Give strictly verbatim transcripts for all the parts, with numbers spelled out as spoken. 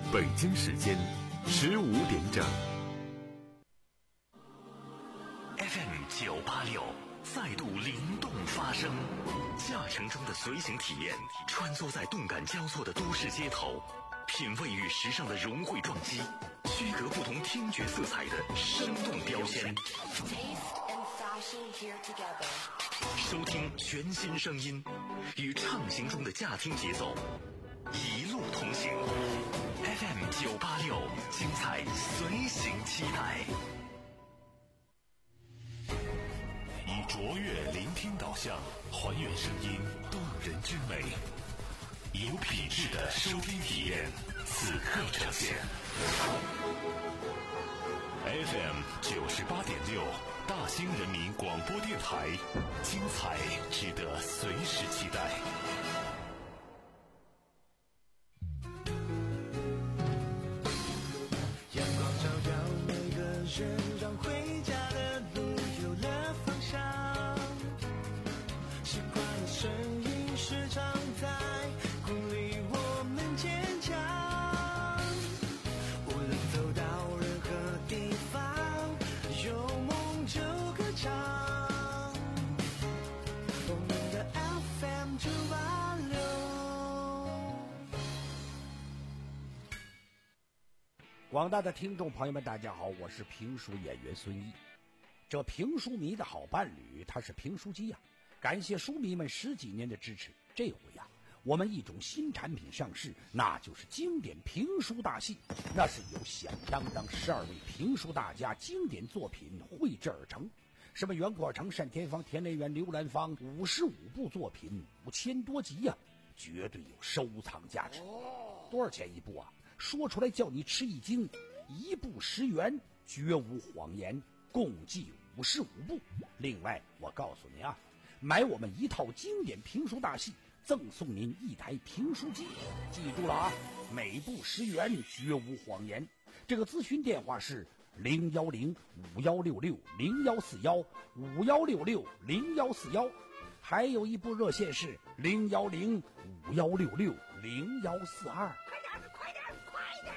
北京时间十五点整。 F M 九八六再度灵动发声，驾乘中的随行体验，穿梭在动感交错的都市街头，品味与时尚的融汇撞击，区隔不同听觉色彩的生动标签。收听全新声音，与畅行中的驾听节奏一路同行。F M 九八六，精彩随行期待。以卓越聆听导向，还原声音动人之美，以有品质的收听体验，此刻呈现。F M 九十八点六，大兴人民广播电台，精彩值得随时期待。 阳光照耀每个人，让回家的路有了方向。习惯的声音时常在鼓励我们坚强。无论走到任何地方，有梦就歌唱。我们的 F M 九八六。 广大的听众朋友们，大家好，我是评书演员孙一。这评书迷的好伴侣，他是评书机呀、啊。感谢书迷们十几年的支持，这回呀、啊，我们一种新产品上市，那就是经典评书大戏。那是由响当当十二位评书大家经典作品绘制而成，什么袁阔成、单田芳、田连元、刘兰芳，五十五部作品，五千多集呀、啊，绝对有收藏价值。多少钱一部啊？说出来叫你吃一惊，一部十元，绝无谎言，共计五十五部。另外，我告诉你啊，买我们一套经典评书大戏，赠送您一台评书机。记住了啊，每部十元，绝无谎言。这个咨询电话是零幺零五幺六六零幺四幺五幺六六零幺四幺，还有一部热线是零幺零五幺六六零幺四二。 快点，快点，快点！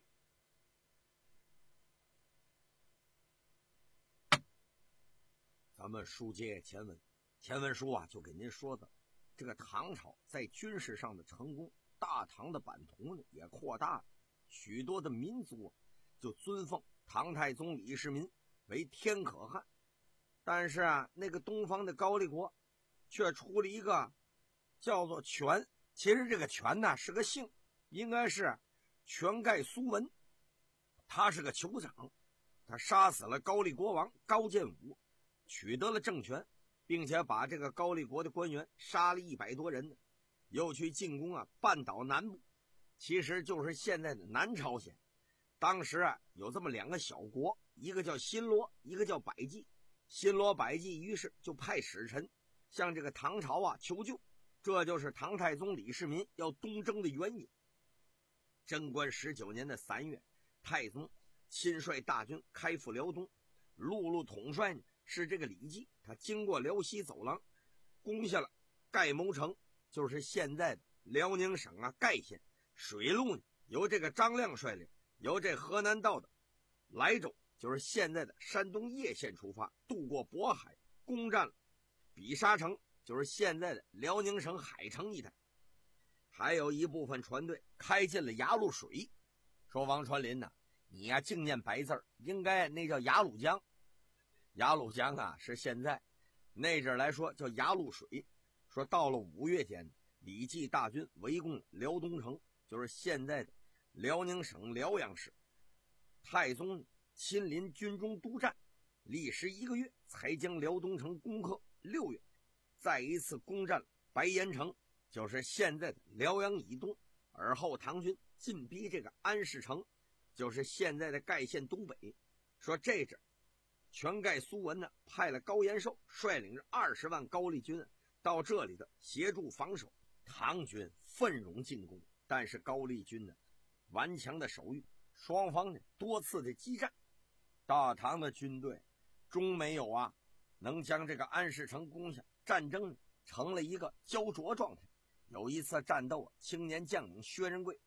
咱们书接前文，前文书啊就给您说的，这个唐朝在军事上的成功，大唐的版图呢也扩大了，许多的民族就尊奉唐太宗李世民为天可汗。但是啊，那个东方的高丽国却出了一个叫做权，其实这个权呢是个姓，应该是权盖苏文，他是个酋长，他杀死了高丽国王高渐武，取得了政权，并且把这个高丽国的官员杀了一百多人呢，又去进攻啊半岛南部，其实就是现在的南朝鲜。当时啊有这么两个小国，一个叫新罗，一个叫百济。新罗百济于是就派使臣向这个唐朝啊求救，这就是唐太宗李世民要东征的原因。贞观十九年的三月，太宗亲率大军开赴辽东，陆路统帅呢是这个李绩，他经过辽西走廊，攻下了盖牟城，就是现在的辽宁省啊盖县。水路呢由这个张亮率领，由这河南道的莱州，就是现在的山东叶县出发，渡过渤海，攻占了比沙城，就是现在的辽宁省海城一带。还有一部分船队开进了雅鲁水，说王传林呢、啊，你呀、啊、净念白字，应该那叫雅鲁江。雅鲁江啊是现在那阵来说叫雅鲁水。说到了五月间，李绩大军围攻辽东城，就是现在的辽宁省辽阳市。太宗亲临军中督战，历时一个月才将辽东城攻克。六月再一次攻占白岩城，就是现在的辽阳以东。而后唐军进逼这个安市城，就是现在的盖县东北。说这阵权盖苏文呢派了高延寿率领着二十万高丽军到这里的协助防守。唐军奋勇进攻，但是高丽军呢顽强的守御，双方呢多次的激战，大唐的军队终没有啊能将这个安市城攻下。战争成了一个焦灼状态。有一次战斗，青年将领薛仁贵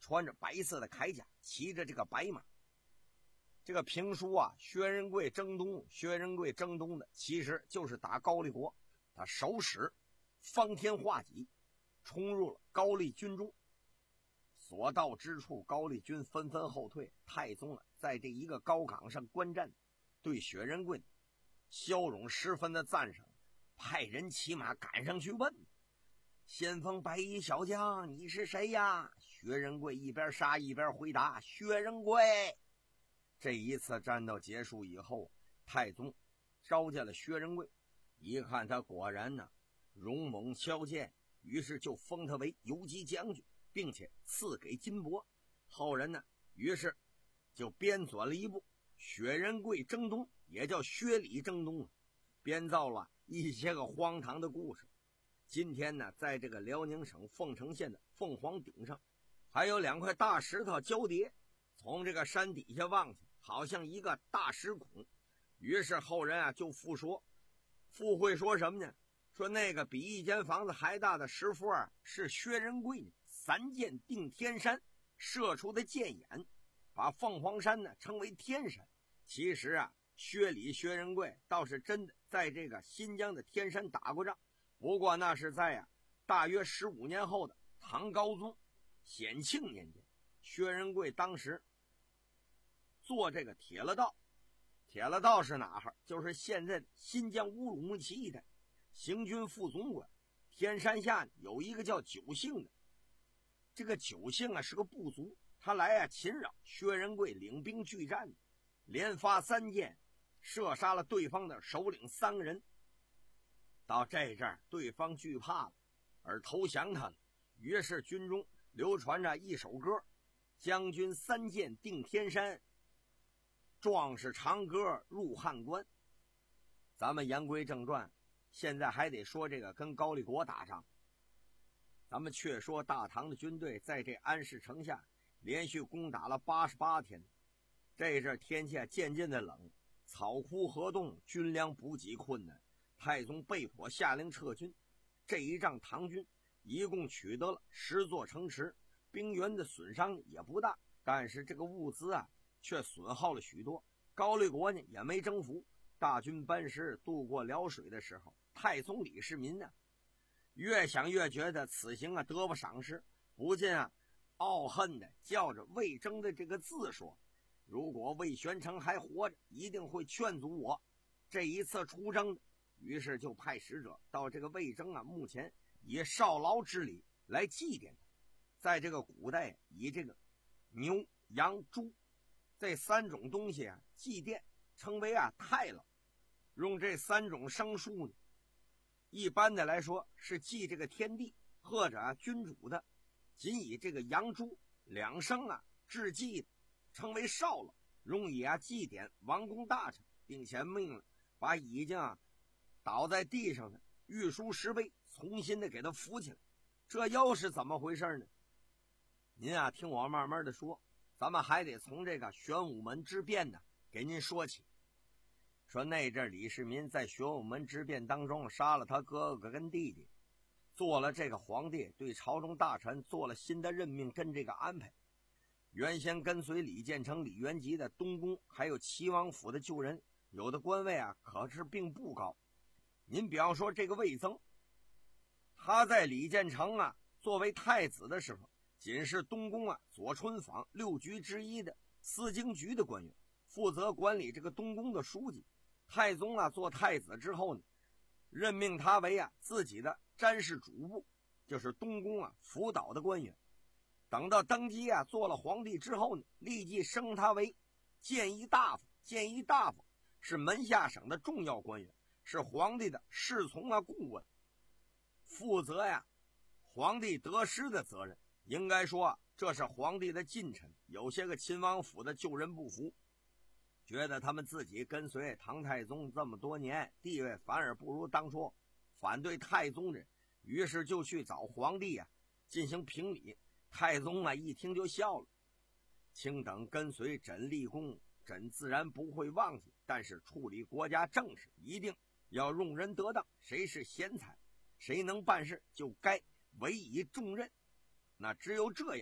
穿着白色的铠甲，骑着这个白马。这个评书啊，薛仁贵征东，薛仁贵征东的其实就是打高丽国，他手使方天画戟，冲入了高丽军中。所到之处，高丽军纷纷后退。太宗啊，在这一个高岗上观战，对薛仁贵骁勇十分的赞赏，派人骑马赶上去问：“先锋白衣小将，你是谁呀？”薛仁贵一边杀一边回答：“薛仁贵。”这一次战斗结束以后，太宗召见了薛仁贵，一看他果然呢勇猛骁健，于是就封他为游击将军，并且赐给金帛。后人呢，于是就编纂了一部《薛仁贵征东》，也叫薛礼征东，编造了一些个荒唐的故事。今天呢，在这个辽宁省凤城县的凤凰顶上，还有两块大石头交叠，从这个山底下望去，好像一个大石孔。于是后人啊就复说，附会说什么呢？说那个比一间房子还大的石佛啊，是薛仁贵三箭定天山射出的箭眼，把凤凰山呢称为天山。其实啊，薛礼薛仁贵倒是真的在这个新疆的天山打过仗，不过那是在啊大约十五年后的唐高宗显庆年间。薛仁贵当时做这个铁了道，铁了道是哪儿？就是现在的新疆乌鲁木齐一带，行军副总管。天山下有一个叫九姓的，这个九姓啊是个部族，他来啊侵扰薛仁贵，领兵拒战，连发三箭，射杀了对方的首领三个人。到这阵儿，对方惧怕了，而投降他了。于是军中流传着一首歌：将军三箭定天山，壮士长歌入汉关。咱们言归正传，现在还得说这个跟高丽国打仗。咱们却说大唐的军队在这安市城下连续攻打了八十八天。这阵天气渐渐的冷，草枯河冻，军粮补给困难，太宗被迫下令撤军。这一仗唐军一共取得了十座城池，兵员的损伤也不大，但是这个物资啊却损耗了许多。高丽国呢也没征服。大军班师渡过辽水的时候，太宗李世民呢越想越觉得此行啊得不偿失，不禁啊傲恨的叫着魏征的这个字说：如果魏玄成还活着，一定会劝阻我这一次出征的。于是就派使者到这个魏征啊墓前，以少劳之礼来祭奠他。在这个古代，以这个牛羊猪这三种东西啊祭奠，称为啊太牢。用这三种牲畜呢，一般的来说是祭这个天地或者啊君主的，仅以这个羊猪两牲啊致祭的称为少劳，用以啊祭奠王公大臣，并且命了把已经啊倒在地上的玉书石碑重新的给他扶起来。这又是怎么回事呢？您啊听我慢慢的说，咱们还得从这个玄武门之变呢给您说起。说那阵李世民在玄武门之变当中杀了他哥哥跟弟弟，做了这个皇帝，对朝中大臣做了新的任命跟这个安排。原先跟随李建成、李元吉的东宫还有齐王府的旧人，有的官位啊可是并不高。您比方说这个魏增，他在李建成啊作为太子的时候，仅是东宫啊左春坊六局之一的司经局的官员，负责管理这个东宫的书记。太宗啊做太子之后呢，任命他为啊自己的詹事主簿，就是东宫啊辅导的官员。等到登基啊做了皇帝之后呢，立即升他为谏议大夫。谏议大夫是门下省的重要官员，是皇帝的侍从啊顾问，负责呀皇帝得失的责任。应该说啊这是皇帝的近臣。有些个亲王府的旧人不服，觉得他们自己跟随唐太宗这么多年，地位反而不如当初，反对太宗人，于是就去找皇帝啊进行评理。太宗啊一听就笑了：卿等跟随朕立功，朕自然不会忘记，但是处理国家政事一定要用人得当，谁是贤才，谁能办事，就该委以重任。那只有这样，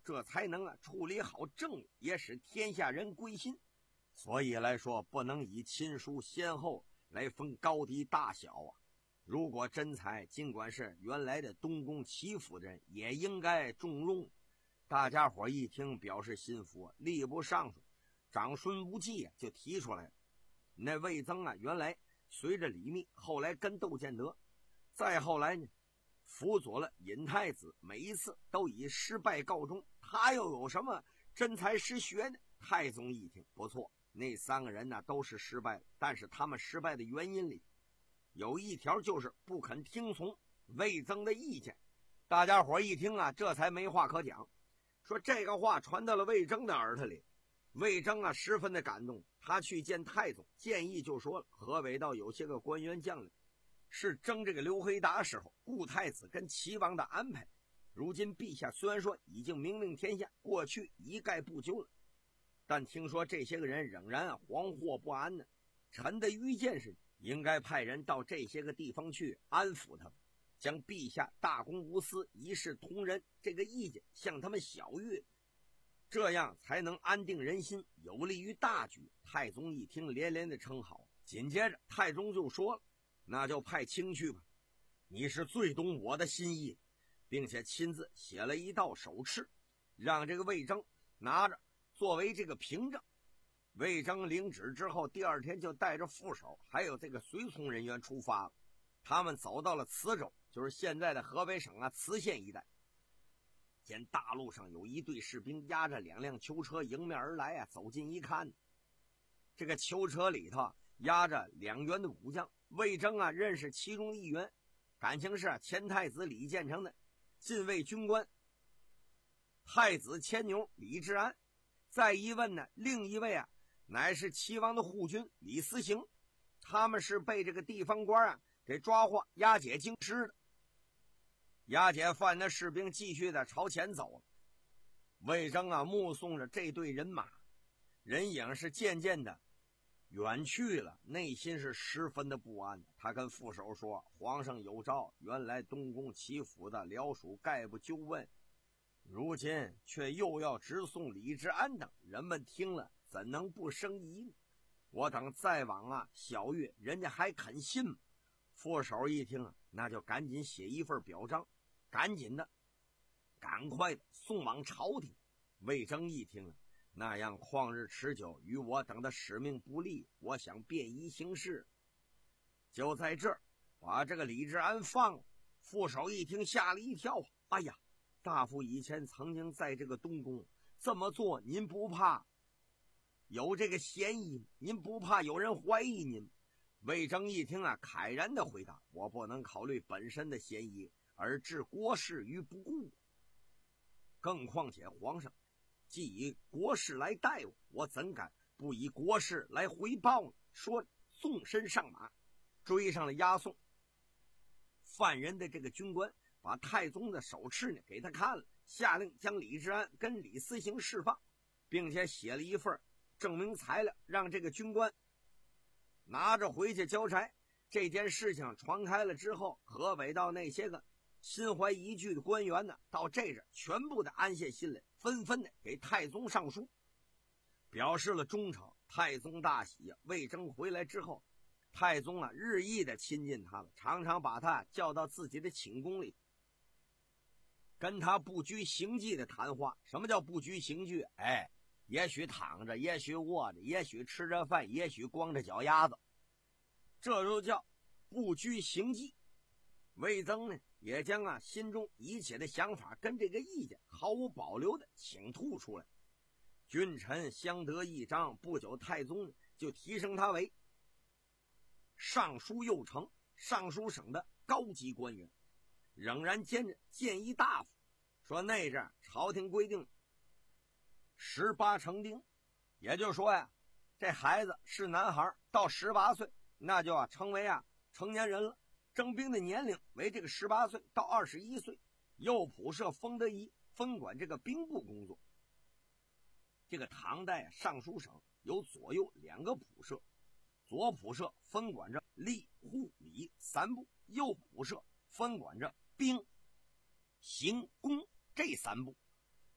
这才能啊处理好政务，也使天下人归心。所以来说，不能以亲疏先后来分高低大小啊。如果真才尽管是原来的东宫齐府的人，也应该重用。大家伙一听，表示心服，吏部尚书长孙无忌啊就提出来了。那魏增啊，原来随着李密，后来跟窦建德，再后来呢，辅佐了尹太子，每一次都以失败告终。他又有什么真才实学呢？太宗一听，不错，那三个人呢都是失败的，但是他们失败的原因里有一条，就是不肯听从魏增的意见。大家伙一听啊，这才没话可讲。说这个话传到了魏征的耳朵里，魏征啊十分的感动。他去见太宗，建议就说了，河北道有些个官员将领是征这个刘黑达时候顾太子跟齐王的安排，如今陛下虽然说已经明令天下，过去一概不究了，但听说这些个人仍然啊惶惑不安呢。臣的愚见是应该派人到这些个地方去安抚他们，将陛下大公无私一视同仁这个意见向他们晓谕，这样才能安定人心，有利于大局。太宗一听，连连的称好。紧接着太宗就说了，那就派卿去吧，你是最懂我的心意，并且亲自写了一道手敕，让这个魏征拿着作为这个凭证。魏征领旨之后，第二天就带着副手还有这个随从人员出发了。他们走到了磁州，就是现在的河北省啊磁县一带。见大路上有一队士兵押着两辆囚车迎面而来啊，走近一看，这个囚车里头押着两员的武将。魏征啊认识其中一员，感情是前太子李建成的禁卫军官太子牵牛李治安。再一问呢，另一位啊乃是齐王的护军李思行，他们是被这个地方官啊给抓获押解京师的。押解犯的士兵继续的朝前走了。魏征啊目送着这队人马，人影是渐渐的远去了，内心是十分的不安。他跟副手说，皇上有诏，原来东宫齐府的辽属概不纠问，如今却又要直送李治安等，人们听了怎能不生疑呢？我等再往啊晓谕，人家还肯信吗？副手一听啊，那就赶紧写一份表彰，赶紧的赶快的送往朝廷。魏征一听啊，那样旷日持久，与我等的使命不利，我想便宜行事，就在这儿把这个李治安放了。副手一听吓了一跳，哎呀，大夫以前曾经在这个东宫这么做，您不怕有这个嫌疑？您不怕有人怀疑您？魏征一听啊，慨然的回答，我不能考虑本身的嫌疑而置国事于不顾，更况且皇上既以国事来待我，我怎敢不以国事来回报呢？说纵身上马，追上了押送犯人的这个军官，把太宗的手敕呢给他看了，下令将李治安跟李思行释放，并且写了一份证明材料，让这个军官拿着回去交差。这件事情传开了之后，河北道那些个心怀疑惧的官员呢，到这阵全部的安下心来，纷纷的给太宗上书，表示了忠诚。太宗大喜啊！魏征回来之后，太宗啊日益的亲近他了，常常把他叫到自己的寝宫里，跟他不拘形迹的谈话。什么叫不拘形迹？哎，也许躺着，也许卧着，也许吃着饭，也许光着脚丫子，这就叫不拘形迹。魏增呢，也将啊心中一切的想法跟这个意见毫无保留的倾吐出来。君臣相得益彰，不久太宗呢就提升他为尚书右丞，尚书省的高级官员，仍然兼着谏议大夫。说那阵朝廷规定十八成丁，也就是说呀，这孩子是男孩到十八岁，那就啊成为啊成年人了。征兵的年龄为这个十八岁到二十一岁，右仆射封德仪分管这个兵部工作。这个唐代尚书省有左右两个仆射，左仆射分管着吏户礼三部，右仆射分管着兵刑工这三部。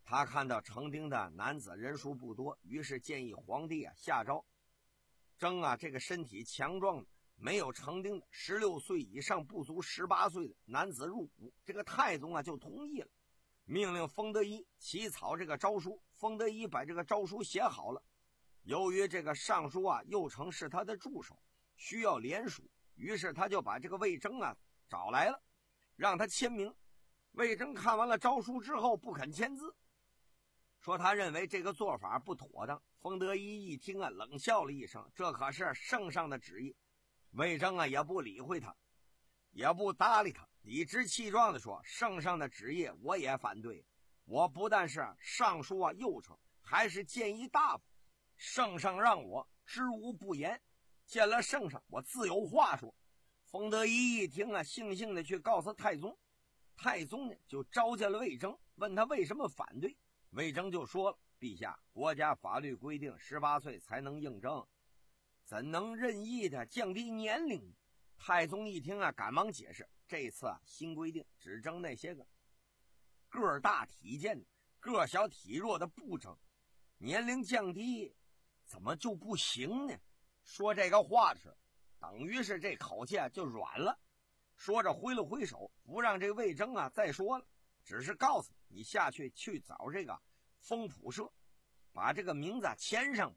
他看到成丁的男子人数不多，于是建议皇帝啊下诏征啊这个身体强壮的没有成丁的十六岁以上不足十八岁的男子入伍。这个太宗啊就同意了，命令封德一起草这个诏书。封德一把这个诏书写好了，由于这个尚书啊右丞是他的助手，需要联署，于是他就把这个魏征啊找来了，让他签名。魏征看完了诏书之后不肯签字，说他认为这个做法不妥当。封德一一听啊冷笑了一声，这可是圣上的旨意。魏征啊也不理会他，也不搭理他，理直气壮地说，圣上的旨意我也反对，我不但是尚书啊右丞，还是谏议大夫，圣上让我知无不言，见了圣上我自有话说。封德一一听啊悻悻地去告诉太宗，太宗呢就召见了魏征，问他为什么反对。魏征就说了，陛下，国家法律规定十八岁才能应征，怎能任意的降低年龄？太宗一听啊赶忙解释，这次啊新规定只征那些个个大体健的，个小体弱的不征，年龄降低怎么就不行呢？说这个话的时候，等于是这口气啊就软了。说着挥了挥手，不让这魏征啊再说了，只是告诉你下去去找这个封普社，把这个名字签上。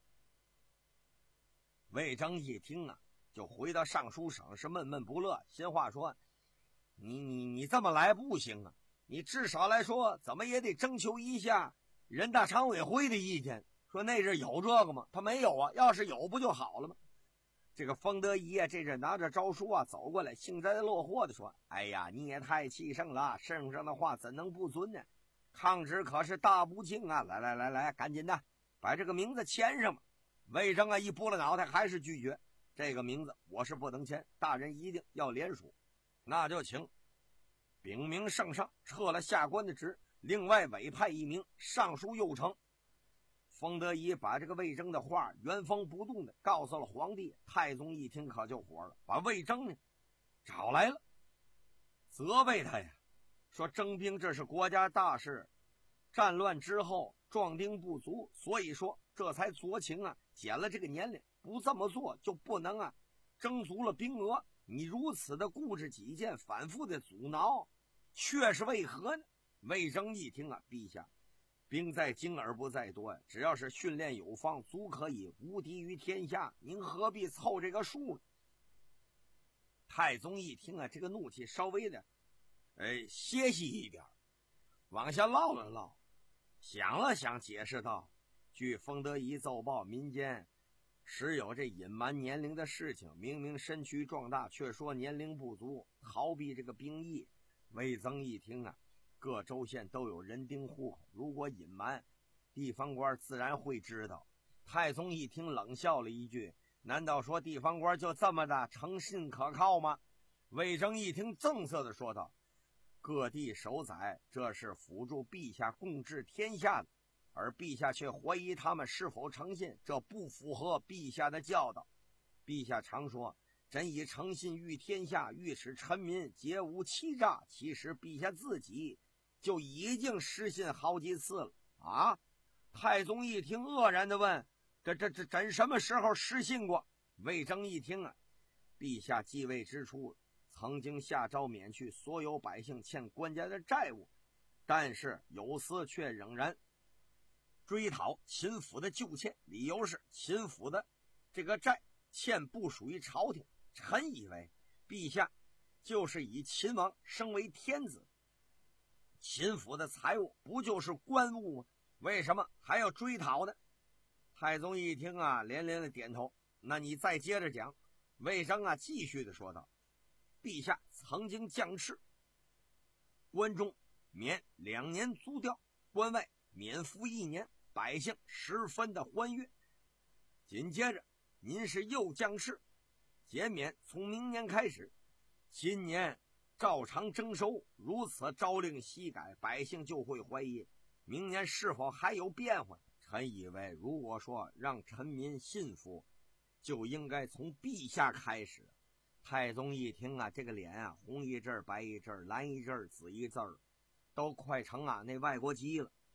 魏征一听啊就回到尚书省，是闷闷不乐，心话说，你你你这么来不行啊，你至少来说怎么也得征求一下人大常委会的意见，说那是有这个吗？他没有啊，要是有不就好了吗？这个封德一啊这是拿着诏书啊走过来，幸灾乐祸的说，哎呀，你也太气盛了，圣上的话怎能不遵呢？抗旨可是大不敬啊！来来来来，赶紧的把这个名字签上吧。魏征啊一拨了脑袋，还是拒绝，这个名字我是不能签，大人一定要联署。那就请禀明圣上撤了下官的职，另外委派一名尚书右丞。封德一把这个魏征的话原封不动的告诉了皇帝。太宗一听可就火了，把魏征呢找来了，责备他呀，说征兵这是国家大事，战乱之后壮丁不足，所以说这才酌情啊减了这个年龄，不这么做就不能啊征足了兵额。你如此的固执己见，反复的阻挠，却是为何呢？魏征一听啊，陛下，兵在精而不在多呀，只要是训练有方，足可以无敌于天下，您何必凑这个数呢？太宗一听啊，这个怒气稍微的哎歇息一点，往下唠了唠，想了想，解释道，据封德一奏报，民间时有这隐瞒年龄的事情，明明身躯壮大，却说年龄不足，逃避这个兵役。魏增一听啊，各州县都有人丁户口，如果隐瞒，地方官自然会知道。太宗一听冷笑了一句，难道说地方官就这么的诚信可靠吗？魏征一听正色的说道，各地守宰这是辅助陛下共治天下的，而陛下却怀疑他们是否诚信，这不符合陛下的教导。陛下常说朕以诚信御天下，欲使臣民皆无欺诈，其实陛下自己就已经失信好几次了啊！太宗一听愕然的问，这这这朕什么时候失信过？魏征一听啊，陛下继位之初曾经下诏免去所有百姓欠官家的债务，但是有司却仍然追讨秦府的旧欠，理由是秦府的这个债欠不属于朝廷。臣以为陛下就是以秦王升为天子，秦府的财物不就是官物吗？为什么还要追讨呢？太宗一听啊，连连的点头。那你再接着讲。魏征啊继续的说道，陛下曾经降敕，关中免两年租调，关外免服一年，百姓十分的欢悦。紧接着您是又降敕，减免从明年开始，今年照常征收，如此朝令夕改，百姓就会怀疑明年是否还有变化。臣以为如果说让臣民信服，就应该从陛下开始。太宗一听啊，这个脸啊红一阵白一阵，蓝一阵紫一阵，都快成啊那外国鸡了。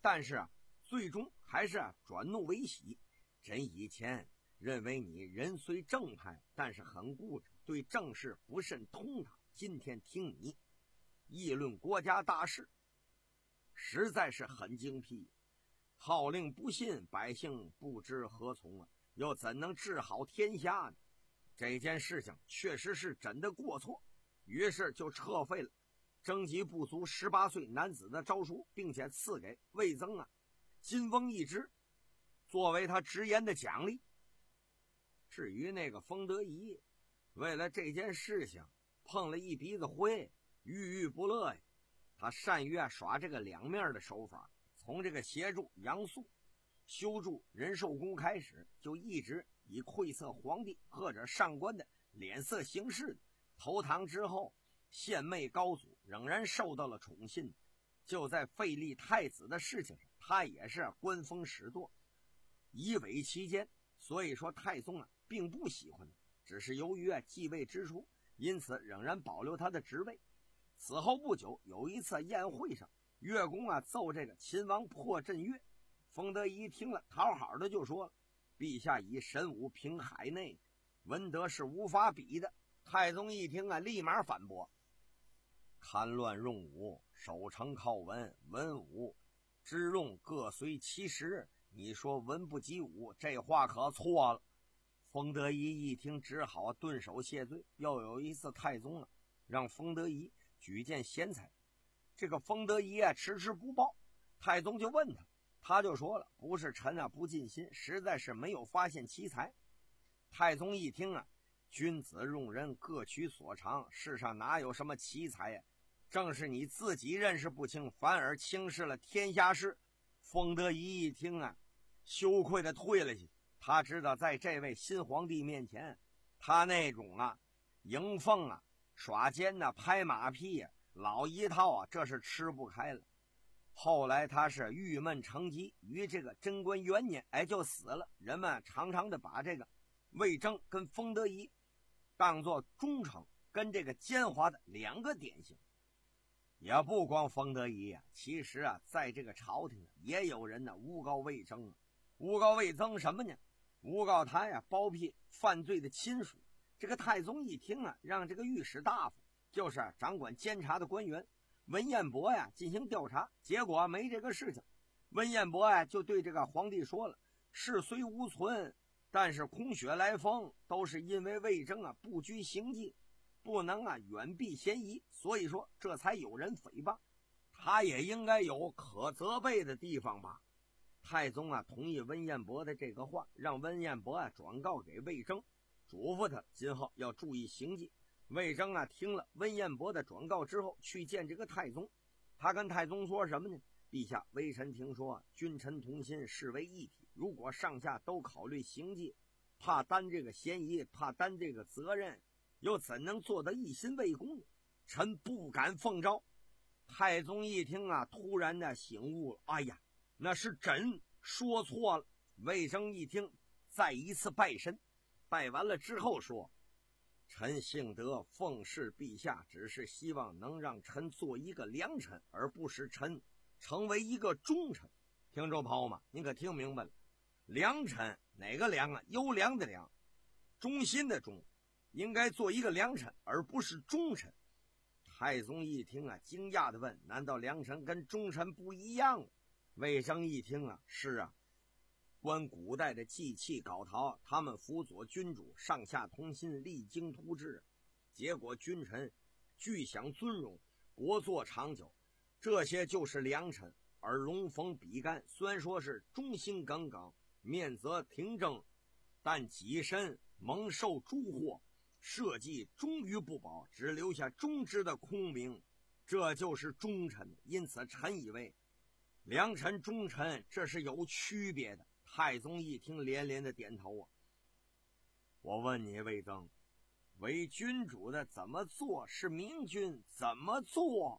但是啊，最终还是啊转怒为喜。朕以前认为你人虽正派，但是很固执，对政事不甚通达。今天听你议论国家大事，实在是很精辟。号令不信，百姓不知何从啊，又怎能治好天下呢？这件事情确实是朕的过错，于是就撤废了征集不足十八岁男子的诏书，并且赐给魏增啊金翁一只，作为他直言的奖励。至于那个封德仪，为了这件事情碰了一鼻子灰，郁郁不乐呀。他善于啊耍这个两面的手法，从这个协助杨素修筑仁寿宫开始，就一直以窥测皇帝或者上官的脸色行事的。投唐之后，献媚高祖仍然受到了宠信，就在废立太子的事情上，他也是官风使舵，以伪其奸。所以说太宗啊并不喜欢他，只是由于啊继位之初，因此仍然保留他的职位。此后不久，有一次宴会上，乐公啊奏这个秦王破阵乐，封德仪听了，讨好的就说了：“陛下以神武平海内，文德是无法比的。”太宗一听啊，立马反驳：“看乱用武，守城靠文，文武之用各随其时。你说文不及武，这话可错了。”封德仪一听，只好顿首谢罪。又有一次，太宗啊让封德仪举荐贤才，这个封德仪啊迟迟不报，太宗就问他，他就说了：“不是臣啊不尽心，实在是没有发现奇才。”太宗一听啊，君子用人各取所长，世上哪有什么奇才呀？正是你自己认识不清，反而轻视了天下事。封德仪一听啊，羞愧的退了去。他知道在这位新皇帝面前，他那种啊迎奉啊耍奸呐、啊、拍马屁呀、啊、老一套啊，这是吃不开了。后来他是郁闷成疾，于这个贞观元年哎就死了。人们常常的把这个魏征跟封德仪当作忠诚跟这个奸猾的两个典型。也不光封德仪啊，其实啊在这个朝廷也有人呢诬告魏征啊。诬告魏征什么呢？诬告他呀包庇犯罪的亲属。这个太宗一听啊，让这个御史大夫，就是、啊、掌管监察的官员文彦博呀进行调查，结果没这个事情。文彦博呀就对这个皇帝说了：事虽无存，但是空穴来风，都是因为魏征啊不拘行迹，不能啊远避嫌疑，所以说这才有人诽谤他，也应该有可责备的地方吧。太宗啊同意温彦博的这个话，让温彦博啊转告给魏征，嘱咐他今后要注意行迹。魏征啊听了温彦博的转告之后，去见这个太宗。他跟太宗说什么呢？陛下，微臣听说君臣同心，视为一体，如果上下都考虑行迹，怕担这个嫌疑，怕担这个责任，又怎能做得一心为公呢？臣不敢奉诏。太宗一听啊，突然的醒悟了，哎呀，那是朕说错了。魏征一听，再一次拜神，拜完了之后说：臣幸得奉侍陛下，只是希望能让臣做一个良臣，而不是臣成为一个忠臣。听众朋友们，您可听明白了？良臣哪个良啊？优良的良，忠心的忠，应该做一个良臣，而不是忠臣。太宗一听啊，惊讶地问：难道良臣跟忠臣不一样吗？魏征一听啊，是啊，观古代的祭器稿陶，他们辅佐君主，上下同心，励精图治，结果君臣俱享尊荣，国祚长久，这些就是良臣。而龙逢比干虽然说是忠心耿耿，面则廷正，但己身蒙受诸祸，社稷终于不保，只留下忠直的空名，这就是忠臣。因此臣以为良臣忠臣这是有区别的。太宗一听，连连的点头啊。我问你，魏征，为君主的怎么做是明君，怎么做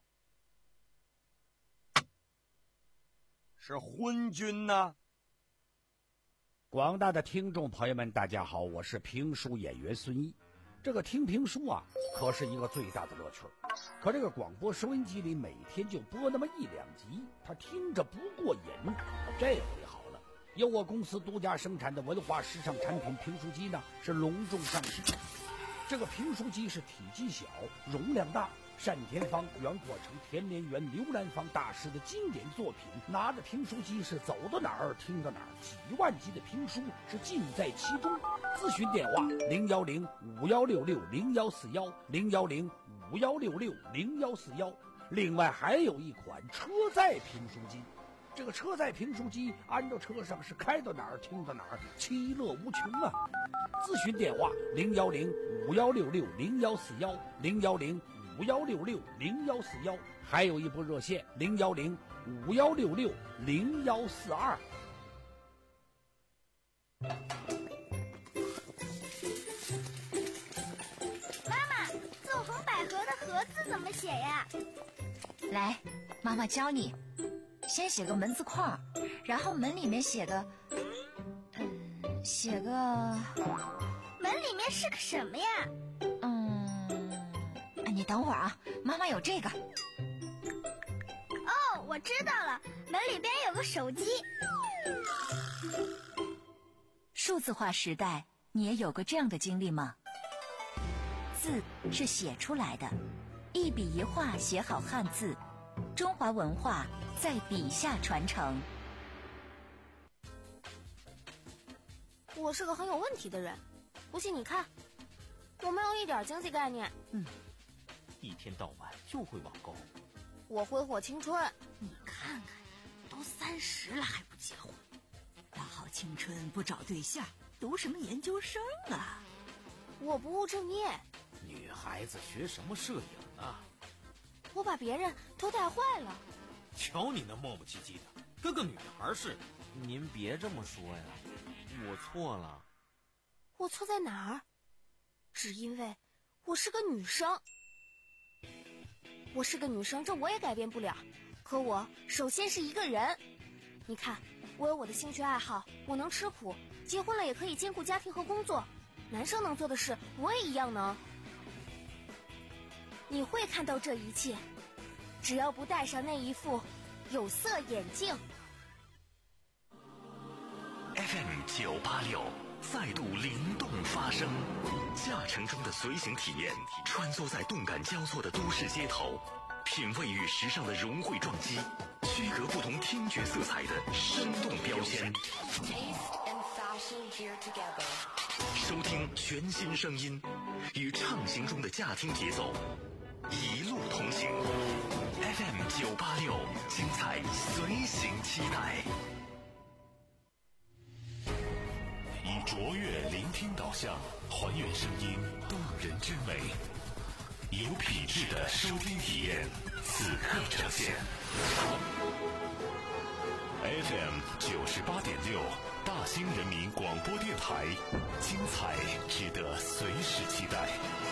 是昏君呢？ 广大的听众朋友们，大家好，我是评书演员孙毅。 这个听评书啊，可是一个最大的乐趣。可这个广播收音机里每天就播那么一两集，他听着不过瘾。这回好了，由我公司独家生产的文化时尚产品评书机呢，是隆重上市。这个评书机是体积小，容量大，单田芳、袁阔成、田连元、刘兰芳大师的经典作品，拿着评书机是走到哪儿听到哪儿，几万集的评书是尽在其中。咨询电话零幺零五幺六六零幺四幺零幺零五幺六六零幺四幺。另外还有一款车载评书机，这个车载评书机安到车上是开到哪儿听到哪儿，其乐无穷啊！咨询电话零幺零五幺六六零幺四幺零幺零五幺六六零幺四幺，还有一部热线零幺零五幺六六零幺四二。 妈妈，纵横捭阖的阖字怎么写呀？ 来，妈妈教你。先写个门字框，然后门里面写个，嗯，写个， 门里面是个什么呀？ 嗯，你等会儿啊，妈妈有这个。 哦，我知道了，门里边有个手机。 数字化时代，你也有过这样的经历吗？字是写出来的，一笔一画写好汉字，中华文化在笔下传承。 我是个很有问题的人，不信你看，我没有一点经济概念。 嗯，一天到晚就会网购。 我挥霍青春。 你看看，都三十了还不结婚，大好青春不找对象，读什么研究生啊？ 我不务正业。 女孩子学什么摄影啊？ 我把别人都带坏了。 瞧你那磨磨唧唧的，跟个女孩似的。 您别这么说呀，我错了。 我错在哪儿？只因为我是个女生。我是个女生，这我也改变不了。可我首先是一个人。你看，我有我的兴趣爱好，我能吃苦，结婚了也可以兼顾家庭和工作。男生能做的事，我也一样能。你会看到这一切，只要不戴上那一副有色眼镜。 F M 九八六再度灵动发声，驾乘中的随行体验，穿梭在动感交错的都市街头，品味与时尚的融汇撞击，区隔不同听觉色彩的生动标签。收听全新声音，与畅行中的驾听节奏，一路同行。F M 九八六，精彩随行期待。以卓越聆听导向，还原声音动人之美，有品质的收听体验，此刻呈现。F M 九十八点六，大兴人民广播电台，精彩值得随时期待。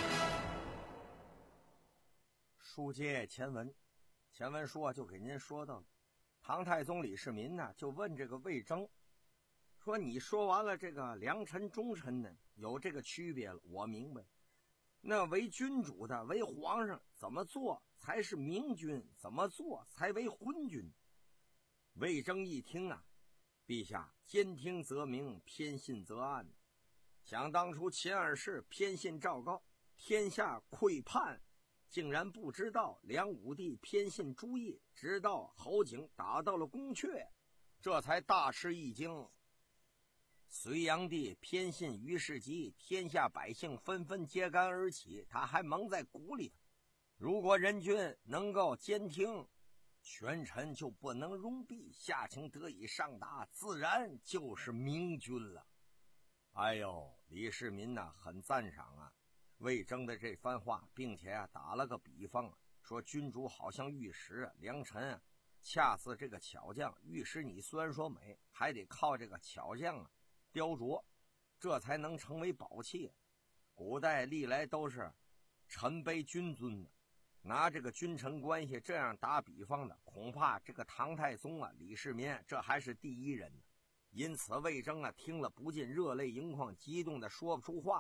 书接前文，前文书啊就给您说到了，唐太宗李世民呢就问这个魏征，说你说完了这个良臣忠臣呢有这个区别了，我明白。那为君主的为皇上怎么做才是明君，怎么做才为昏君？魏征一听啊，陛下兼听则明，偏信则暗。想当初秦二世偏信赵高，天下溃叛，竟然不知道梁武帝偏信朱棣，直到侯景打到了宫阙，这才大吃一惊。隋炀帝偏信于世基，天下百姓纷纷揭竿而起，他还蒙在鼓里头。如果人君能够监听，权臣就不能容避，下情得以上达，自然就是明君了。哎呦，李世民呢很赞赏啊魏征的这番话，并且啊打了个比方，说君主好像玉石，良臣啊恰似这个巧匠。玉石你虽然说美，还得靠这个巧匠啊雕琢，这才能成为宝器。古代历来都是臣卑君尊的，拿这个君臣关系这样打比方的，恐怕这个唐太宗啊李世民这还是第一人呢。因此魏征啊听了不禁热泪盈眶，激动的说不出话了。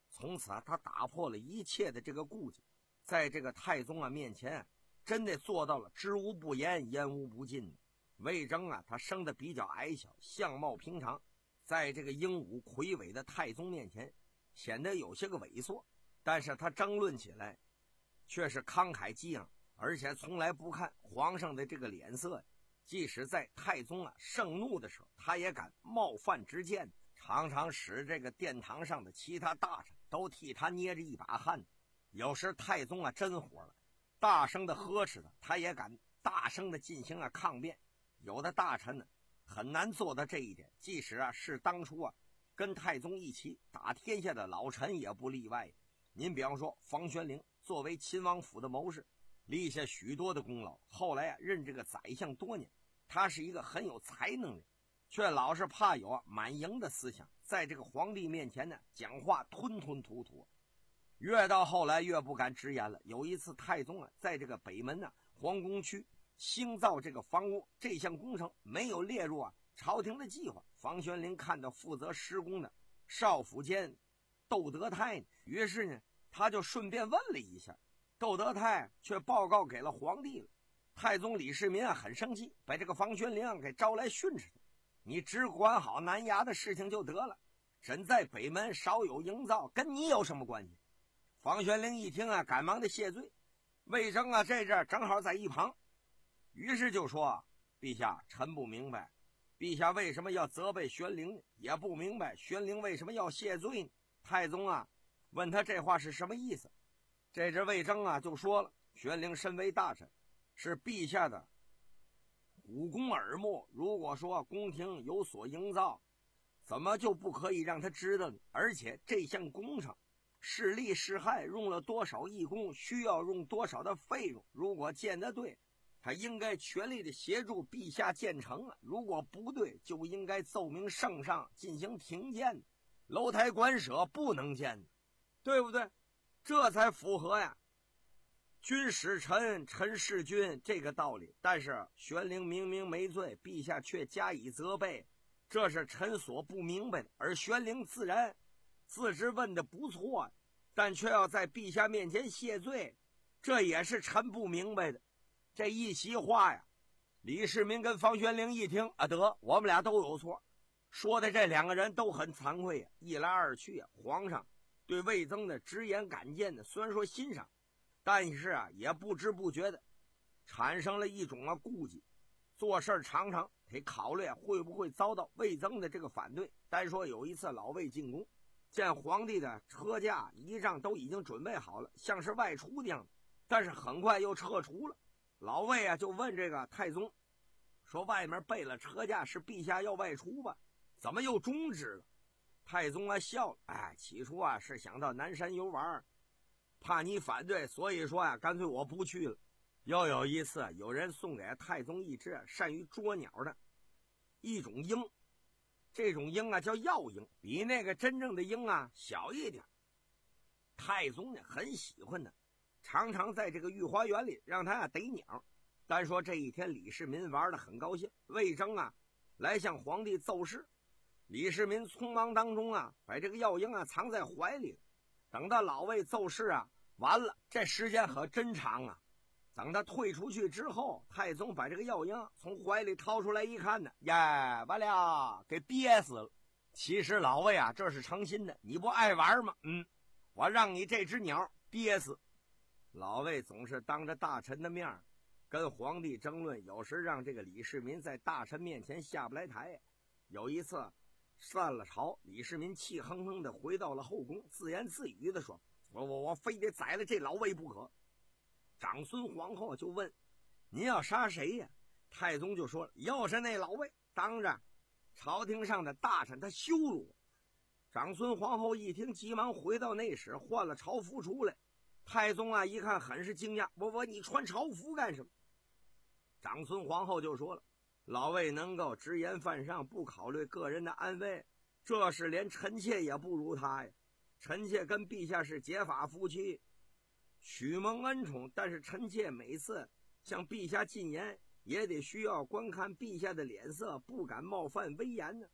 从此啊，他打破了一切的这个顾忌，在这个太宗啊面前啊，真的做到了知无不言，言无不尽。魏征啊，他生得比较矮小，相貌平常，在这个英武魁伟的太宗面前，显得有些个猥琐，但是他争论起来却是慷慨激昂，而且从来不看皇上的这个脸色。即使在太宗啊盛怒的时候，他也敢冒犯之剑，常常使这个殿堂上的其他大臣都替他捏着一把汗。有时太宗啊真火了，大声的呵斥他，他也敢大声的进行啊抗辩。有的大臣呢很难做到这一点，即使啊是当初啊跟太宗一起打天下的老臣也不例外。您比方说房玄龄，作为秦王府的谋士，立下许多的功劳，后来啊任这个宰相多年。他是一个很有才能的人，却老是怕有啊满盈的思想，在这个皇帝面前呢讲话吞吞吐吐，越到后来越不敢直言了。有一次太宗啊在这个北门呢、啊、皇宫区兴造这个房屋，这项工程没有列入啊朝廷的计划。房玄龄看到负责施工的少府监窦德泰，于是呢他就顺便问了一下，窦德泰却报告给了皇帝了。太宗李世民啊很生气，把这个房玄龄给招来训斥他，你只管好南衙的事情就得了，朕在北门少有营造，跟你有什么关系？房玄龄一听啊，赶忙的谢罪。魏征啊这阵正好在一旁，于是就说：陛下，臣不明白，陛下为什么要责备玄龄呢？也不明白玄龄为什么要谢罪呢？太宗啊问他这话是什么意思。这阵魏征啊就说了，玄龄身为大臣，是陛下的股肱耳目，如果说宫廷有所营造，怎么就不可以让他知道呢？而且这项工程是利是害，用了多少义工，需要用多少的费用，如果建得对，他应该全力的协助陛下建成啊；如果不对，就应该奏明圣上进行停建，楼台馆舍不能建，对不对？这才符合呀君使臣，臣事君这个道理。但是玄龄明明没罪，陛下却加以责备，这是臣所不明白的。而玄龄自然自知问的不错，但却要在陛下面前谢罪，这也是臣不明白的。这一席话呀，李世民跟房玄龄一听啊，得，我们俩都有错，说的这两个人都很惭愧啊。一来二去啊，皇上对魏征的直言敢谏的虽然说欣赏，但是啊也不知不觉的产生了一种啊顾忌，做事常常得考虑会不会遭到魏征的这个反对。单说有一次老魏进宫，见皇帝的车驾仪仗都已经准备好了，像是外出的样子，但是很快又撤除了。老魏啊就问这个太宗说，外面备了车驾，是陛下要外出吧？怎么又终止了？太宗啊笑了，哎，起初啊是想到南山游玩，怕你反对，所以说啊干脆我不去了。又有一次，有人送给太宗一只善于捉鸟的一种鹰，这种鹰啊叫药鹰，比那个真正的鹰啊小一点。太宗呢很喜欢它，常常在这个御花园里让他啊逮鸟。单说这一天李世民玩得很高兴，魏征啊来向皇帝奏事，李世民匆忙当中啊把这个药鹰啊藏在怀里了。等到老魏奏事啊完了，这时间可真长啊。等他退出去之后，太宗把这个药鹰从怀里掏出来一看呢，呀，完了，给憋死了。其实老魏啊这是诚心的，你不爱玩吗？嗯，我让你这只鸟憋死。老魏总是当着大臣的面跟皇帝争论，有时让这个李世民在大臣面前下不来台。有一次散了朝，李世民气哼哼的回到了后宫，自言自语的说，我我我非得宰了这老魏不可。长孙皇后就问，您要杀谁呀？太宗就说，要是那老魏当着朝廷上的大臣他羞辱我。长孙皇后一听，急忙回到内室换了朝服出来。太宗啊一看很是惊讶，我我你穿朝服干什么？长孙皇后就说了，老魏能够直言犯上，不考虑个人的安危，这是连臣妾也不如他呀。臣妾跟陛下是结发夫妻，许蒙恩宠，但是臣妾每次向陛下进言，也得需要观看陛下的脸色，不敢冒犯威严呢。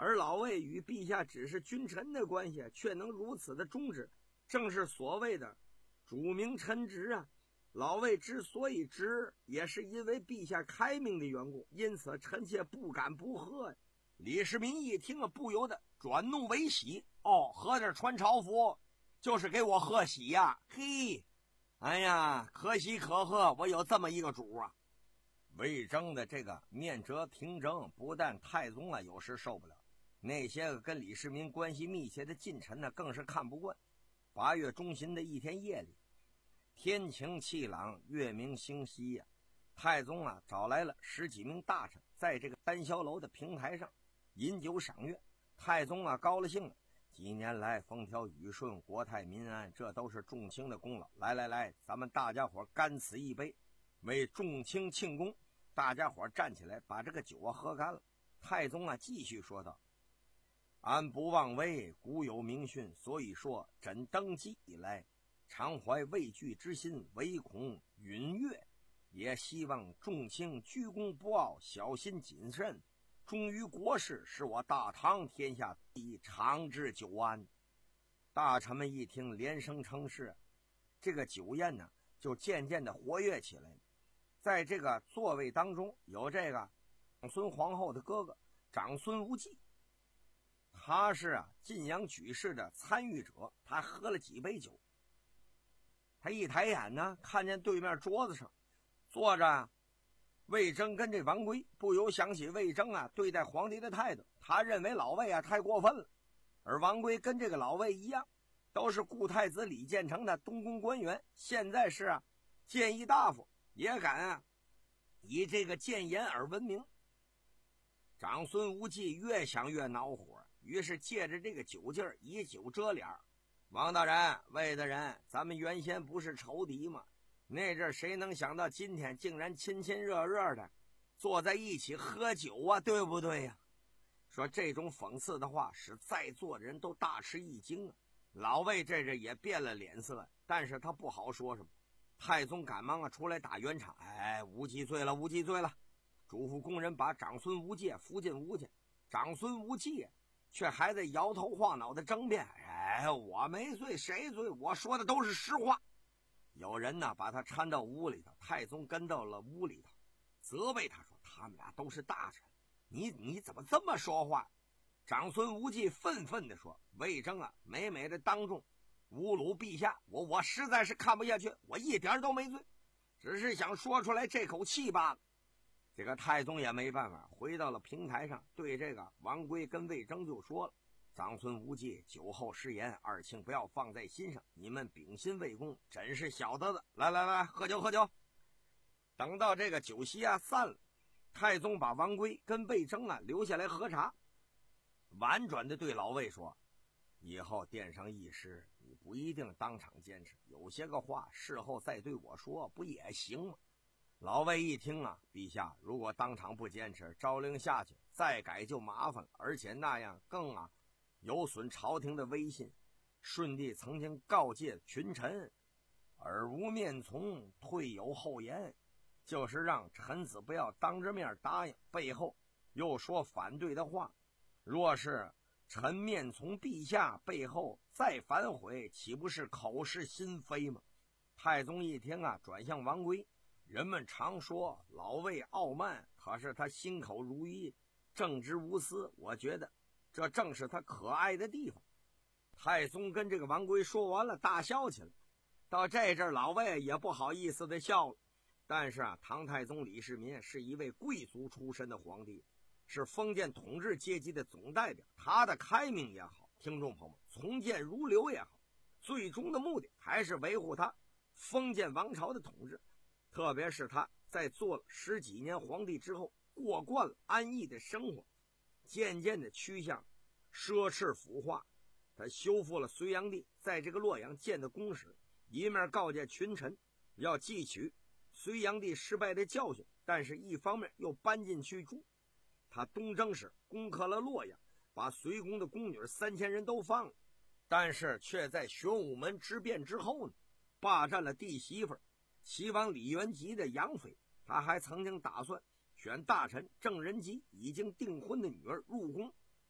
而老魏与陛下只是君臣的关系，却能如此的忠直，正是所谓的主明臣直啊。老魏之所以直，也是因为陛下开明的缘故，因此臣妾不敢不贺呀。李世民一听了，不由得转怒为喜。哦，合着穿朝服就是给我贺喜呀？嘿，哎呀，可喜可贺，我有这么一个主啊！魏征的这个面折廷争，不但太宗啊有时受不了，那些个跟李世民关系密切的近臣呢，更是看不惯。八月中旬的一天夜里，天晴气朗，月明星稀呀、啊。太宗啊找来了十几名大臣，在这个丹霄楼的平台上饮酒赏月。太宗啊高了兴了，几年来风调雨顺，国泰民安，这都是众卿的功劳。来来来，咱们大家伙干此一杯，为众卿庆功。大家伙站起来，把这个酒啊喝干了。太宗啊继续说道：安不忘威，古有明训，所以说朕登基以来，常怀畏惧之心，唯恐允越，也希望众卿居功不傲，小心谨慎，忠于国事，使我大唐天下第一，长治久安。大臣们一听，连声称是。这个酒宴呢，就渐渐的活跃起来了。在这个座位当中，有这个长孙皇后的哥哥长孙无忌，他是啊晋阳举事的参与者。他喝了几杯酒，他一抬眼呢，看见对面桌子上坐着魏征跟这王圭，不由想起魏征啊对待皇帝的态度。他认为老魏啊太过分了，而王圭跟这个老魏一样，都是顾太子李建成的东宫官员，现在是啊谏议大夫，也敢啊以这个谏言而闻名。长孙无忌越想越恼火，于是借着这个酒劲儿以酒遮脸。王大人，魏大人，咱们原先不是仇敌吗？那阵谁能想到今天竟然亲亲热热的坐在一起喝酒啊，对不对呀、啊？说这种讽刺的话使在座的人都大吃一惊啊。老魏这阵也变了脸色，但是他不好说什么。太宗赶忙啊出来打圆场，哎，无忌醉了，无忌醉了，嘱咐工人把长孙无忌扶进屋去。长孙无忌却还在摇头晃脑的争辩，哎，我没醉，谁醉？我说的都是实话。有人呢把他搀到屋里头，太宗跟到了屋里头，责备他说：“他们俩都是大臣，你你怎么这么说话？”长孙无忌愤愤地说：“魏征啊，美美的当众侮辱陛下，我我实在是看不下去，我一点都没醉，只是想说出来这口气罢了。”这个太宗也没办法，回到了平台上，对这个王圭跟魏征就说了：“长孙无忌酒后失言，二卿不要放在心上，你们秉心为公，真是晓得的。来来来，喝酒喝酒。”等到这个酒席啊散了，太宗把王圭跟魏征啊留下来喝茶，婉转的对老魏说：“以后殿上议事，你不一定当场坚持，有些个话事后再对我说，不也行吗？”老魏一听啊，陛下如果当场不坚持，诏令下去再改就麻烦了，而且那样更啊有损朝廷的威信。顺帝曾经告诫群臣，耳无面从，退有后言，就是让臣子不要当着面答应，背后又说反对的话。若是臣面从陛下，背后再反悔，岂不是口是心非吗？太宗一听啊，转向王圭。人们常说老魏傲慢，可是他心口如一，正直无私，我觉得这正是他可爱的地方。太宗跟这个王圭说完了，大笑起来。到这阵老魏也不好意思的笑了。但是啊，唐太宗李世民是一位贵族出身的皇帝，是封建统治阶级的总代表，他的开明也好，听众朋友们从谏如流也好，最终的目的还是维护他封建王朝的统治。特别是他在做了十几年皇帝之后，过惯了安逸的生活，渐渐的趋向奢侈腐化。他修复了隋炀帝在这个洛阳建的宫室，一面告诫群臣要汲取隋炀帝失败的教训，但是一方面又搬进去住。他东征时攻克了洛阳，把隋宫的宫女三千人都放了，但是却在玄武门之变之后呢，霸占了弟媳妇齐王李元吉的杨妃。他还曾经打算选大臣郑仁基已经订婚的女儿入宫，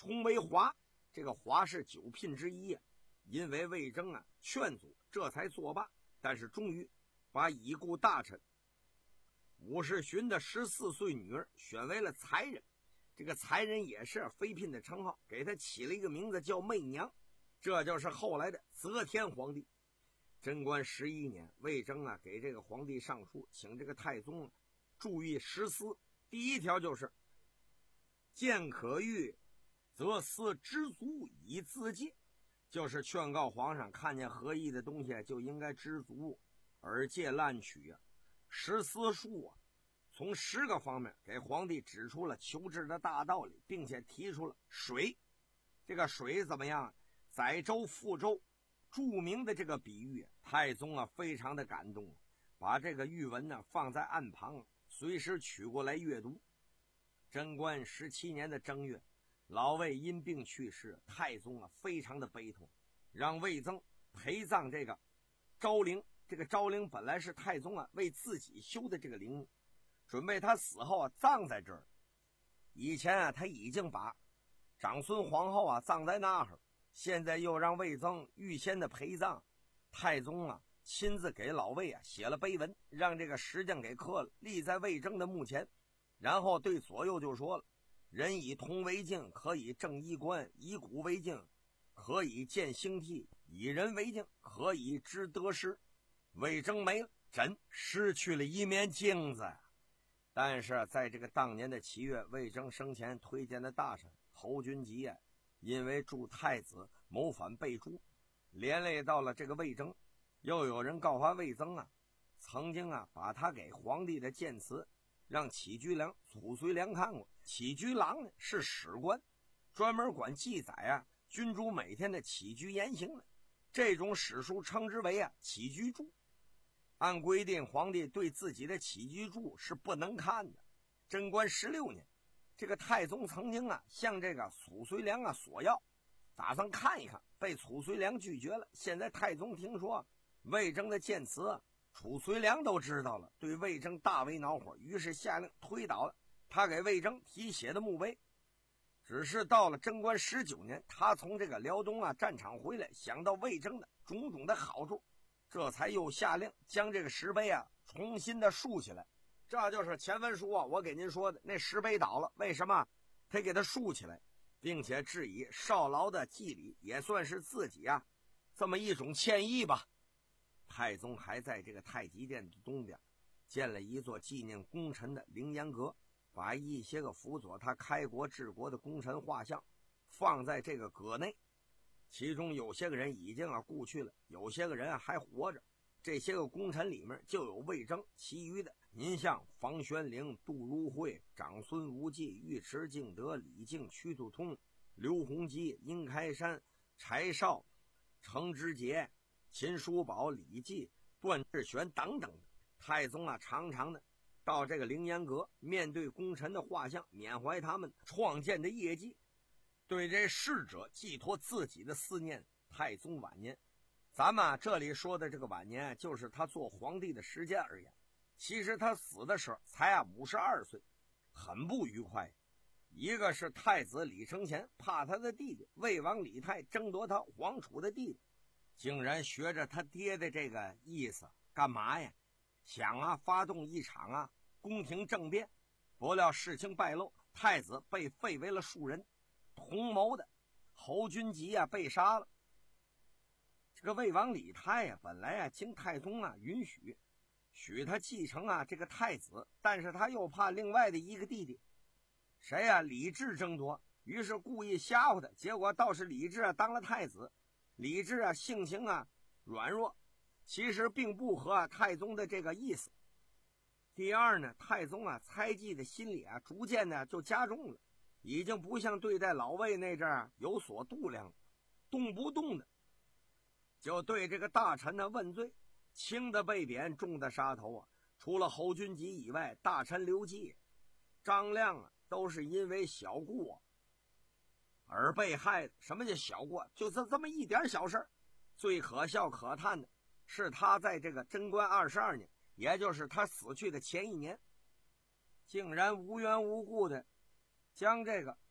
重为华，这个华是九聘之一啊。因为魏征啊劝阻，这才作罢。但是终于把已故大臣武士勋的十四岁女儿选为了才人，这个才人也是妃嫔的称号，给她起了一个名字叫媚娘，这就是后来的则天皇帝。贞观十一年，魏征啊给这个皇帝上书，请这个太宗啊注意十思。第一条就是见可欲，则思知足以自戒，就是劝告皇上看见合意的东西就应该知足而戒滥取啊。十思术啊，从十个方面给皇帝指出了求治的大道理，并且提出了水。这个水怎么样？载舟覆舟，著名的这个比喻，太宗啊非常的感动，把这个玉文呢放在案旁，随时取过来阅读。贞观十七年的正月，老魏因病去世，太宗啊非常的悲痛，让魏增陪葬这个昭陵。这个昭陵本来是太宗啊为自己修的这个陵墓，准备他死后啊葬在这儿。以前啊他已经把长孙皇后啊葬在那儿，现在又让魏增预先的陪葬。太宗啊亲自给老魏啊写了碑文，让这个石匠给刻了，立在魏征的墓前，然后对左右就说了：人以铜为镜，可以正衣冠；以古为镜，可以见兴替；以人为镜，可以知得失。魏征没了，朕失去了一面镜子。但是在这个当年的七月，魏征生前推荐的大臣侯君集啊，因为助太子谋反被诛，连累到了这个魏征。又有人告发魏增啊，曾经啊把他给皇帝的谏词让起居良、褚遂良看过。起居郎呢是史官，专门管记载啊君主每天的起居言行的，这种史书称之为啊起居注。按规定，皇帝对自己的起居注是不能看的。贞观十六年，这个太宗曾经啊向这个褚遂良啊索要，打算看一看，被褚遂良拒绝了。现在太宗听说魏征的谏词，褚遂良都知道了，对魏征大为恼火，于是下令推倒了他给魏征题写的墓碑。只是到了贞观十九年，他从这个辽东啊战场回来，想到魏征的种种的好处，这才又下令将这个石碑啊重新的竖起来。这就是前文书啊我给您说的，那石碑倒了，为什么他给它竖起来，并且致以少劳的祭礼，也算是自己啊这么一种歉意吧。太宗还在这个太极殿的东边建了一座纪念功臣的凌烟阁，把一些个辅佐他开国治国的功臣画像放在这个阁内，其中有些个人已经啊故去了，有些个人啊还活着。这些个功臣里面就有魏征，其余的您像房玄龄、杜如晦、长孙无忌、尉迟敬德、李靖、屈突通、刘弘基、殷开山、柴绍、程之杰、秦叔宝、李绩、段志玄等等的。太宗啊常常的到这个凌烟阁，面对功臣的画像，缅怀他们创建的业绩，对这逝者寄托自己的思念。太宗晚年，咱们啊这里说的这个晚年，就是他做皇帝的时间而言。其实他死的时候才啊五十二岁，很不愉快。一个是太子李承乾怕他的弟弟魏王李泰争夺他皇储的地位，竟然学着他爹的这个意思干嘛呀？想啊发动一场啊宫廷政变，不料事情败露，太子被废为了庶人，同谋的侯君集啊被杀了。这个魏王李泰啊本来啊经太宗啊允许许他继承啊这个太子，但是他又怕另外的一个弟弟谁啊李治争夺，于是故意吓唬他，结果倒是李治啊当了太子。李治啊性情啊软弱，其实并不合、啊、太宗的这个意思。第二呢，太宗啊猜忌的心理啊逐渐的就加重了，已经不像对待老魏那阵儿有所度量了，动不动的就对这个大臣呢问罪，轻的被贬，重的杀头啊。除了侯君集以外，大臣刘季、张亮啊都是因为小过而被害的。什么叫小过？就这这么一点小事。最可笑可叹的是，他在这个贞观二十二年，也就是他死去的前一年，竟然无缘无故的将这个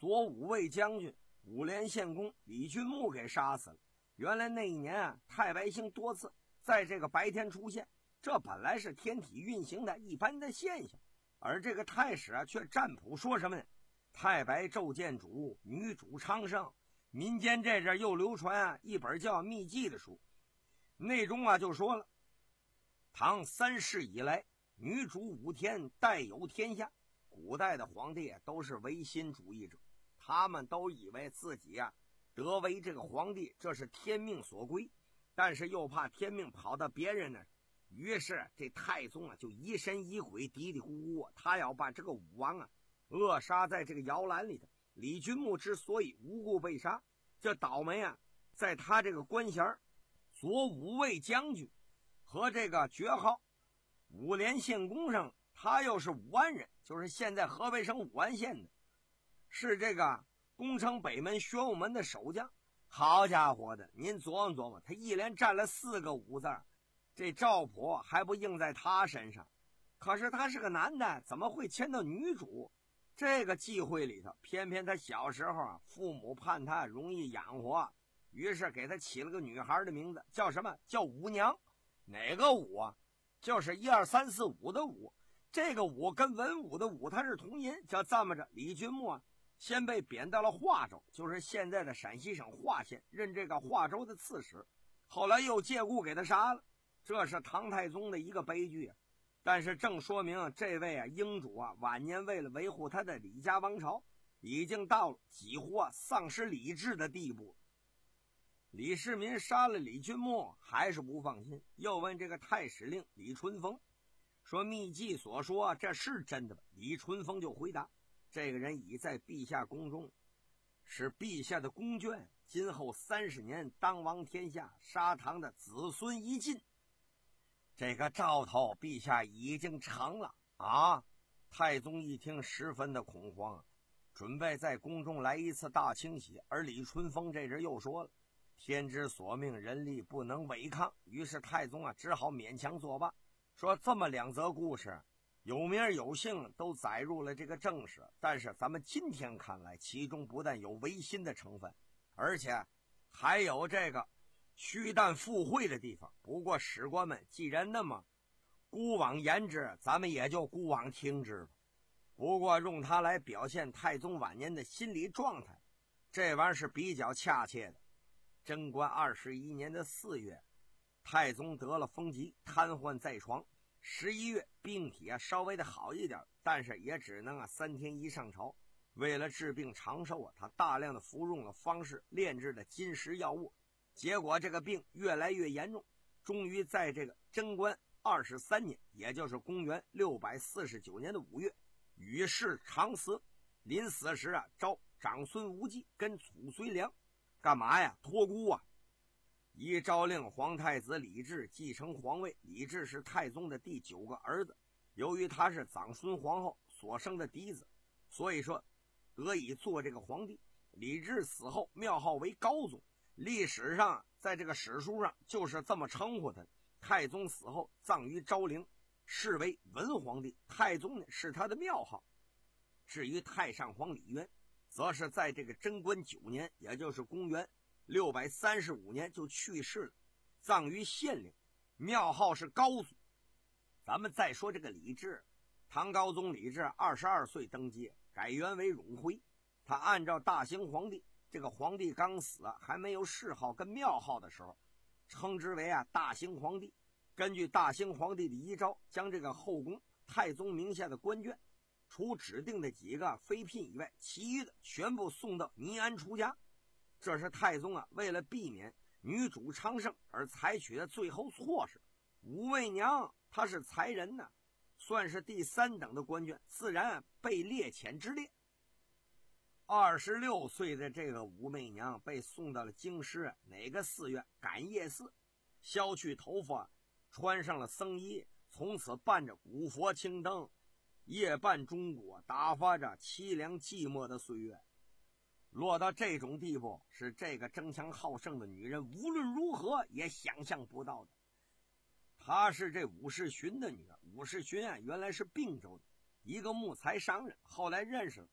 左武卫将军五连县公李君木给杀死了。原来那一年啊，太白星多次在这个白天出现，这本来是天体运行的一般的现象，而这个太史啊却占卜说什么呢？太白昼见主，女主昌盛。民间这阵又流传啊一本叫《秘记》的书，内中啊就说了，唐三世以来，女主武天代有天下。古代的皇帝都是唯心主义者，他们都以为自己啊得为这个皇帝，这是天命所归，但是又怕天命跑到别人那儿，于是这太宗啊就疑神疑鬼，嘀嘀咕咕，他要把这个武王啊扼杀在这个摇篮里头。李君木之所以无故被杀，这倒霉啊在他这个官衔左武卫将军和这个爵号五连县公上，他又是武安人，就是现在河北省武安县的，是这个攻城北门玄武门的守将。好家伙的，您琢磨琢磨，他一连占了四个武字，这赵普还不应在他身上。可是他是个男的，怎么会牵到女主这个忌讳里头？偏偏他小时候啊，父母盼他容易养活，于是给他起了个女孩的名字，叫什么？叫武娘。哪个武啊？就是一二三四五的武。这个武跟文武的武它是同音，叫这么着。李君木啊，先被贬到了华州，就是现在的陕西省华县，任这个华州的刺史。后来又借故给他杀了，这是唐太宗的一个悲剧啊。但是正说明这位啊英主啊晚年为了维护他的李家王朝，已经到了几乎啊丧失理智的地步。李世民杀了李君木还是不放心，又问这个太史令李淳风说：“秘记所说这是真的吧？”李淳风就回答：“这个人已在陛下宫中，是陛下的宫眷，今后三十年当王天下，杀唐的子孙一尽。这个兆头陛下已经成了啊！”太宗一听十分的恐慌，准备在宫中来一次大清洗。而李淳风这人又说了：“天之所命，人力不能违抗。”于是太宗啊只好勉强作罢，说这么两则故事有名有姓，都载入了这个正史，但是咱们今天看来，其中不但有违心的成分，而且还有这个虚诞附会的地方。不过史官们既然那么孤往言之，咱们也就孤往听之吧。不过用它来表现太宗晚年的心理状态，这玩意儿是比较恰切的。贞观二十一年的四月，太宗得了风疾，瘫痪在床。十一月病体啊稍微的好一点，但是也只能啊三天一上朝。为了治病长寿啊，他大量的服用了方士炼制的金石药物，结果这个病越来越严重，终于在这个贞观二十三年，也就是公元六百四十九年的五月，与世长辞。临死时啊，召长孙无忌跟褚遂良干嘛呀？托孤啊！一诏令皇太子李治继承皇位。李治是太宗的第九个儿子，由于他是长孙皇后所生的嫡子，所以说得以做这个皇帝。李治死后庙号为高宗，历史上在这个史书上就是这么称呼他。太宗死后葬于昭陵，是为文皇帝。太宗呢是他的庙号。至于太上皇李渊，则是在这个贞观九年，也就是公元六百三十五年就去世了，葬于县陵，庙号是高祖。咱们再说这个李治，唐高宗李治二十二岁登基，改元为永徽。他按照大兴皇帝，这个皇帝刚死还没有谥号跟庙号的时候，称之为啊大兴皇帝。根据大兴皇帝的遗诏，将这个后宫太宗名下的官眷，除指定的几个妃嫔以外，其余的全部送到尼安出家。这是太宗啊为了避免女主昌盛而采取的最后措施。武媚娘她是才人呢，算是第三等的官眷，自然被列遣之列。二十六岁的这个武媚娘被送到了京师哪个寺院？感业寺，削去头发，穿上了僧衣，从此伴着古佛青灯，夜半钟鼓，打发着凄凉寂寞的岁月。落到这种地步，是这个争强好胜的女人无论如何也想象不到的。她是这武士勋的女儿。武士勋啊，原来是并州的一个木材商人，后来认识了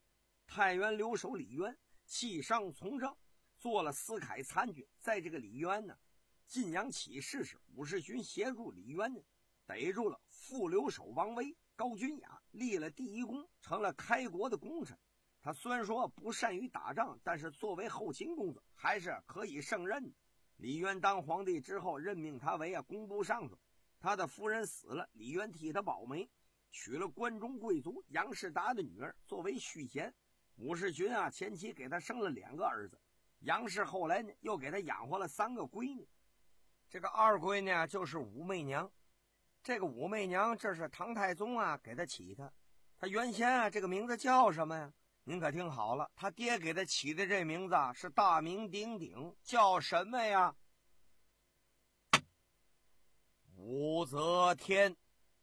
太原留守李渊弃上从政，做了司凯参军。在这个李渊呢，晋阳起事时，武士勋协助李渊呢，逮住了副留守王维、高君雅，立了第一功，成了开国的功臣。他虽然说不善于打仗，但是作为后勤工作还是可以胜任的。李渊当皇帝之后，任命他为啊工部尚书。他的夫人死了，李渊替他保媒，娶了关中贵族杨士达的女儿作为续弦。武士勋啊，前期给他生了两个儿子，杨氏后来呢又给他养活了三个闺女。这个二闺呢就是武媚娘。这个武媚娘，这是唐太宗啊给他起的。他原先啊这个名字叫什么呀？您可听好了，他爹给他起的这名字啊是大名鼎鼎，叫什么呀？武则天。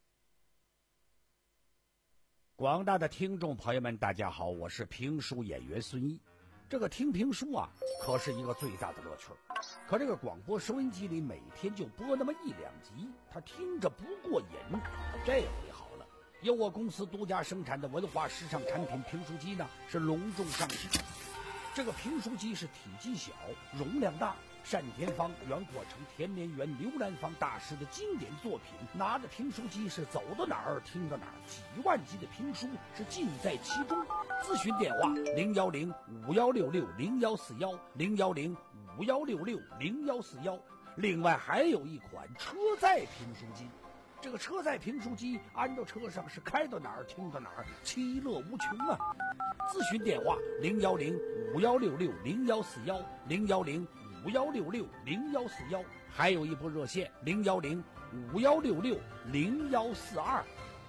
广大的听众朋友们，大家好，我是评书演员孙一。这个听评书啊，可是一个最大的乐趣。可这个广播收音机里每天就播那么一两集，他听着不过瘾。这回好了，由我公司独家生产的文化时尚产品评书机呢，是隆重上市。这个评书机是体积小，容量大，单田芳、袁阔成、田连元、刘兰芳大师的经典作品。拿着评书机是走到哪儿听到哪儿，几万集的评书是尽在其中。咨询电话零幺零五幺六六零幺四幺零幺零五幺六六零幺四幺。另外还有一款车载评书机。这个车载评书机安到车上是开到哪儿听到哪儿，其乐无穷啊！咨询电话零幺零五幺六六零幺四幺零幺零五幺六六零幺四幺，还有一部热线零幺零五幺六六零幺四二。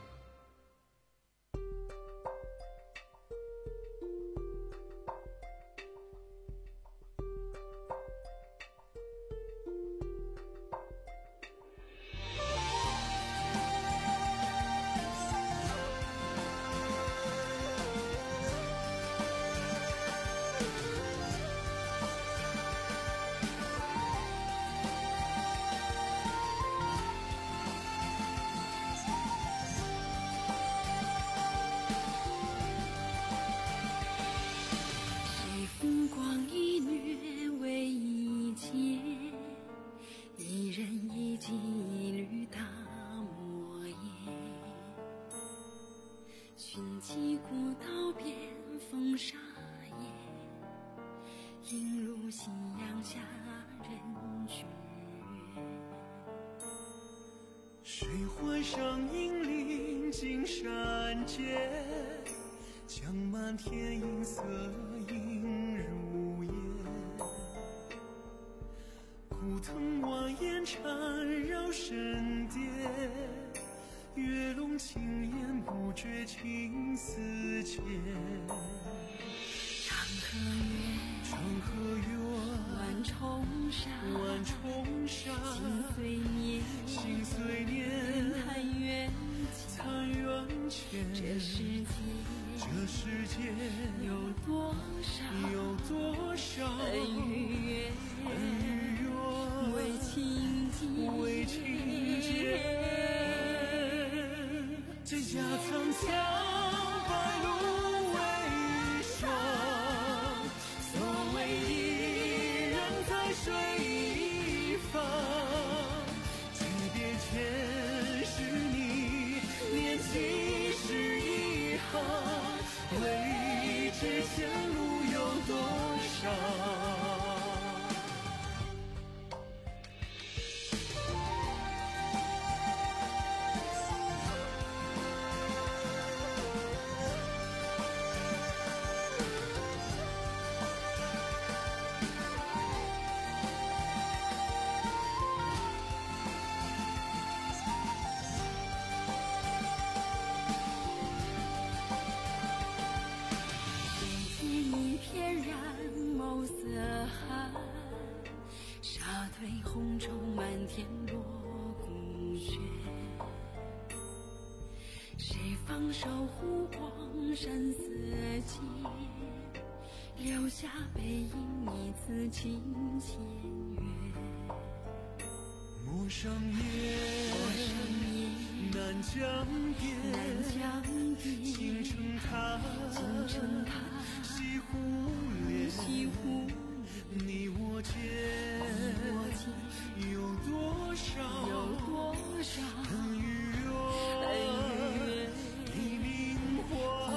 谁换上银铃金山间，将满天银色映入眼。古藤蜿蜒缠绕神殿，月笼轻烟不觉情丝牵。 长河月， 长河月， 万重山， 万重山， 心随念， 心随念， 残垣残垣前。 这世界， 这世界有多少， 有多少恩与怨， 恩与怨， 为情结， 为情结。蒹葭苍苍，白露为霜。所谓伊人在水一方，诀别前是你念起时一行，未知前路有多少。 红绸满天落孤雪，谁放手湖光山色间，留下背影一次情千月。 陌上烟， 陌上烟， 南疆边， 南疆点， 倾城塔， 倾城塔， 西湖连， 西湖你我间， 我间有多少， 有多少恩与恩与怨，黎明花，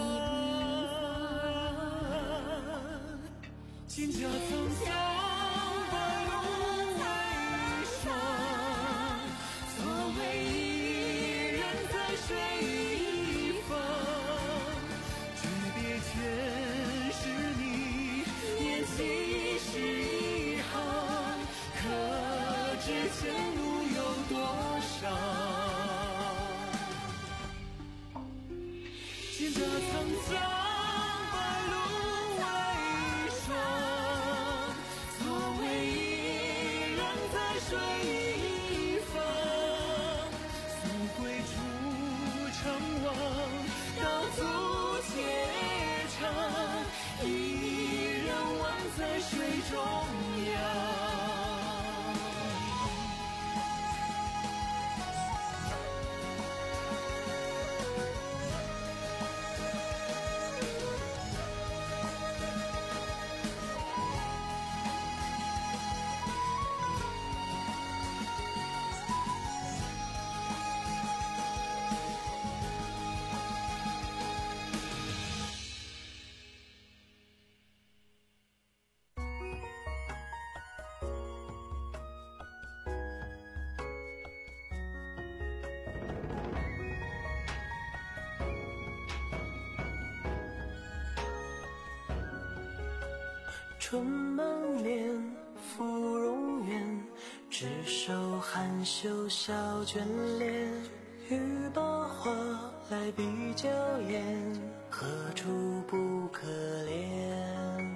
蒹葭苍苍，白露为霜，错为伊人在水一方，诀别前世你，念起是一行，可知前路有多少？蒹葭苍苍，白露为霜，错为伊人在水一方，溯归处成望，道阻且长，一人望在水中央。 春满面，芙蓉园，执手含羞笑眷恋。欲把花来比娇艳，何处不可怜？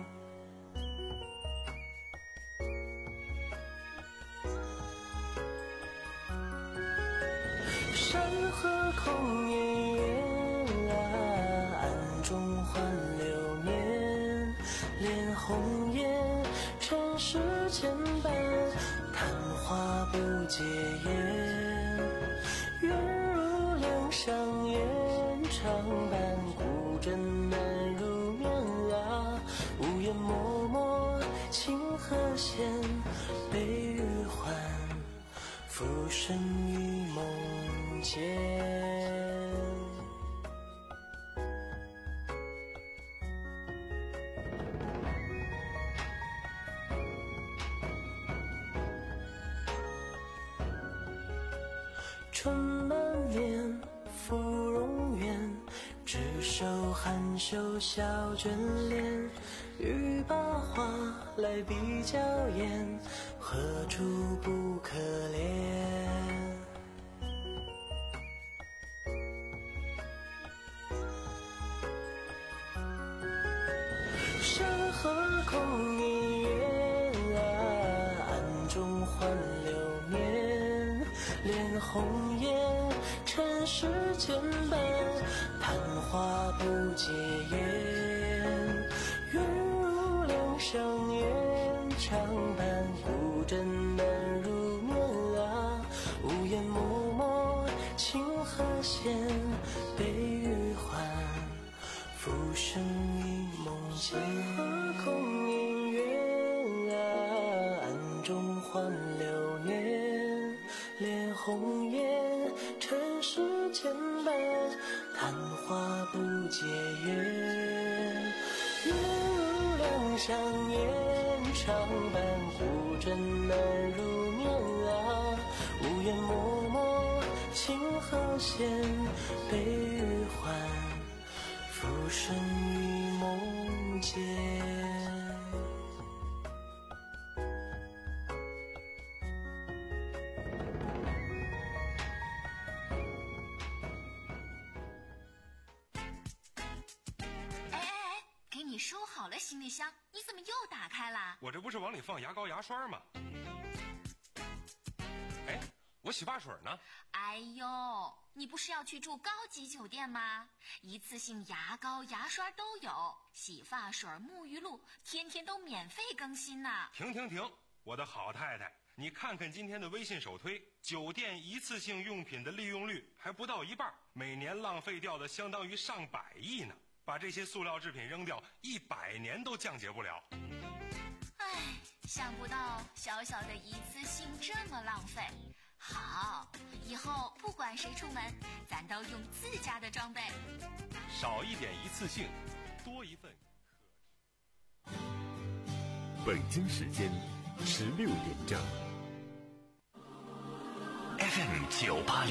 山河空烟月啊，暗中换流年。脸红颜，尘世牵绊，昙花不解言。愿如两相烟，长伴孤枕难入眠啊。无言脉脉，清和弦，悲与欢，浮生于梦间。春满面，芙蓉园，执手含羞笑眷恋。欲把花来比娇艳，何处不可怜？山河空烟月啊，暗中换流年。脸红颜，尘世牵绊，昙花不解言。愿如两相烟，长伴孤枕难入眠啊。无言脉脉，清和弦，悲与欢，浮生于梦间。河空烟月啊，暗中换流年。脸红颜，尘世牵绊，昙花不解言。愿如两相烟，长伴孤枕难入眠啊。无言脉脉，清和弦，悲与欢，浮生于梦间。 你收好了行李箱，你怎么又打开了？ 我这不是往里放牙膏牙刷吗？哎，我洗发水呢？ 哎呦，你不是要去住高级酒店吗？一次性牙膏牙刷都有，洗发水沐浴露天天都免费更新呢。 停停停，我的好太太， 你看看今天的微信首推，酒店一次性用品的利用率还不到一半，每年浪费掉的相当于上百亿呢。把这些塑料制品扔掉，一百年都降解不了。 唉，想不到小小的一次性这么浪费。好，以后不管谁出门，咱都用自家的装备。 少一点一次性，多一份。 北京时间十六点整。 F M 九八六。